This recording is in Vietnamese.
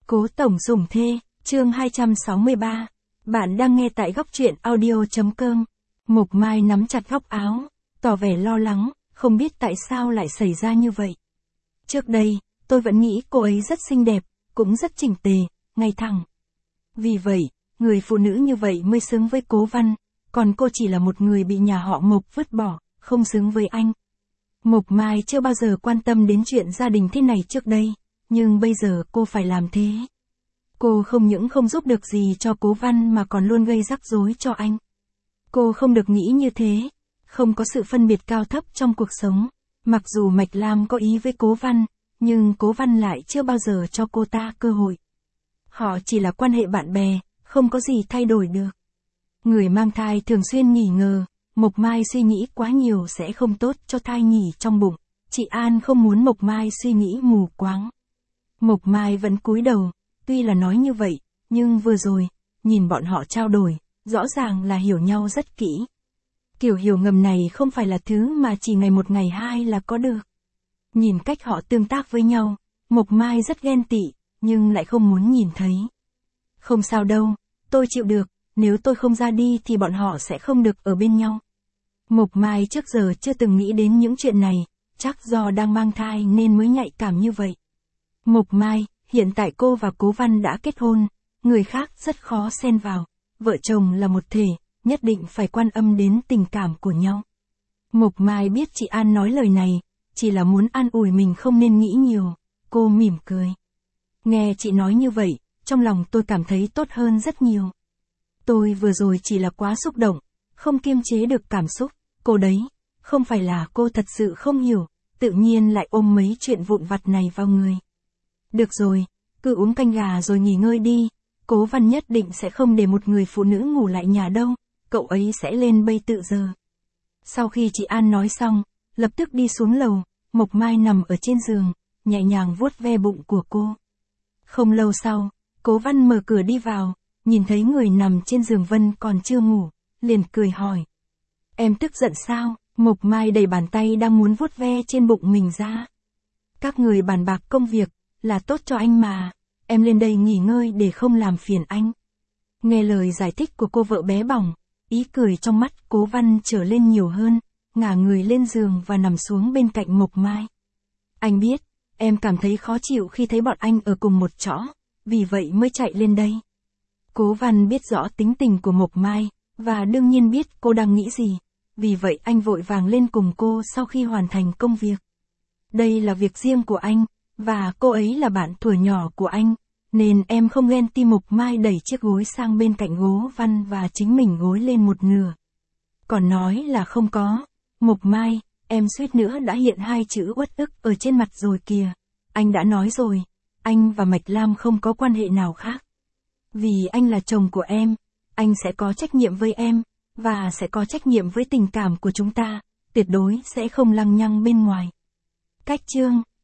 Cố tổng dùng thê, chương 263. Bạn đang nghe tại góc truyện audio.com. Mộc Mai nắm chặt góc áo, tỏ vẻ lo lắng, không biết tại sao lại xảy ra như vậy. Trước đây, tôi vẫn nghĩ cô ấy rất xinh đẹp, cũng rất chỉnh tề, ngay thẳng. Vì vậy, người phụ nữ như vậy mới xứng với Cố Văn, còn cô chỉ là một người bị nhà họ Mộc vứt bỏ, không xứng với anh. Mộc Mai chưa bao giờ quan tâm đến chuyện gia đình thế này trước đây, nhưng bây giờ cô phải làm thế. Cô không những không giúp được gì cho Cố Văn mà còn luôn gây rắc rối cho anh. Cô không được nghĩ như thế, không có sự phân biệt cao thấp trong cuộc sống. Mặc dù Mạch Lam có ý với Cố Văn, nhưng Cố Văn lại chưa bao giờ cho cô ta cơ hội. Họ chỉ là quan hệ bạn bè, không có gì thay đổi được. Người mang thai thường xuyên nghỉ ngờ, Mộc Mai suy nghĩ quá nhiều sẽ không tốt cho thai nghỉ trong bụng. Chị An không muốn Mộc Mai suy nghĩ mù quáng. Mộc Mai vẫn cúi đầu, tuy là nói như vậy, nhưng vừa rồi, nhìn bọn họ trao đổi, rõ ràng là hiểu nhau rất kỹ. Kiểu hiểu ngầm này không phải là thứ mà chỉ ngày một ngày hai là có được. Nhìn cách họ tương tác với nhau, Mộc Mai rất ghen tị, nhưng lại không muốn nhìn thấy. Không sao đâu, tôi chịu được, nếu tôi không ra đi thì bọn họ sẽ không được ở bên nhau. Mộc Mai trước giờ chưa từng nghĩ đến những chuyện này, chắc do đang mang thai nên mới nhạy cảm như vậy. Mộc Mai, hiện tại cô và Cố Văn đã kết hôn, người khác rất khó xen vào, vợ chồng là một thể, nhất định phải quan tâm đến tình cảm của nhau. Mộc Mai biết chị An nói lời này, chỉ là muốn an ủi mình không nên nghĩ nhiều, cô mỉm cười. Nghe chị nói như vậy, trong lòng tôi cảm thấy tốt hơn rất nhiều. Tôi vừa rồi chỉ là quá xúc động, không kiềm chế được cảm xúc, cô đấy, không phải là cô thật sự không hiểu, tự nhiên lại ôm mấy chuyện vụn vặt này vào người. Được rồi, cứ uống canh gà rồi nghỉ ngơi đi, Cố Văn nhất định sẽ không để một người phụ nữ ngủ lại nhà đâu, cậu ấy sẽ lên bây tự giờ. Sau khi chị An nói xong, lập tức đi xuống lầu, Mộc Mai nằm ở trên giường, nhẹ nhàng vuốt ve bụng của cô. Không lâu sau, Cố Văn mở cửa đi vào, nhìn thấy người nằm trên giường Vân còn chưa ngủ, liền cười hỏi. Em tức giận sao? Mộc Mai đẩy bàn tay đang muốn vuốt ve trên bụng mình ra. Các người bàn bạc công việc, là tốt cho anh mà, em lên đây nghỉ ngơi để không làm phiền anh. Nghe lời giải thích của cô vợ bé bỏng, ý cười trong mắt Cố Văn trở lên nhiều hơn, ngả người lên giường và nằm xuống bên cạnh Mộc Mai. Anh biết, em cảm thấy khó chịu khi thấy bọn anh ở cùng một chỗ, vì vậy mới chạy lên đây. Cố Văn biết rõ tính tình của Mộc Mai, và đương nhiên biết cô đang nghĩ gì, vì vậy anh vội vàng lên cùng cô sau khi hoàn thành công việc. Đây là việc riêng của anh, và cô ấy là bạn thuở nhỏ của anh, nên em không ghen ti. Mộc Mai đẩy chiếc gối sang bên cạnh Cố Văn và chính mình gối lên một nửa. Còn nói là không có, Mộc Mai, em suýt nữa đã hiện hai chữ uất ức ở trên mặt rồi kìa. Anh đã nói rồi, anh và Mạch Lam không có quan hệ nào khác. Vì anh là chồng của em, anh sẽ có trách nhiệm với em, và sẽ có trách nhiệm với tình cảm của chúng ta, tuyệt đối sẽ không lăng nhăng bên ngoài. Cách chương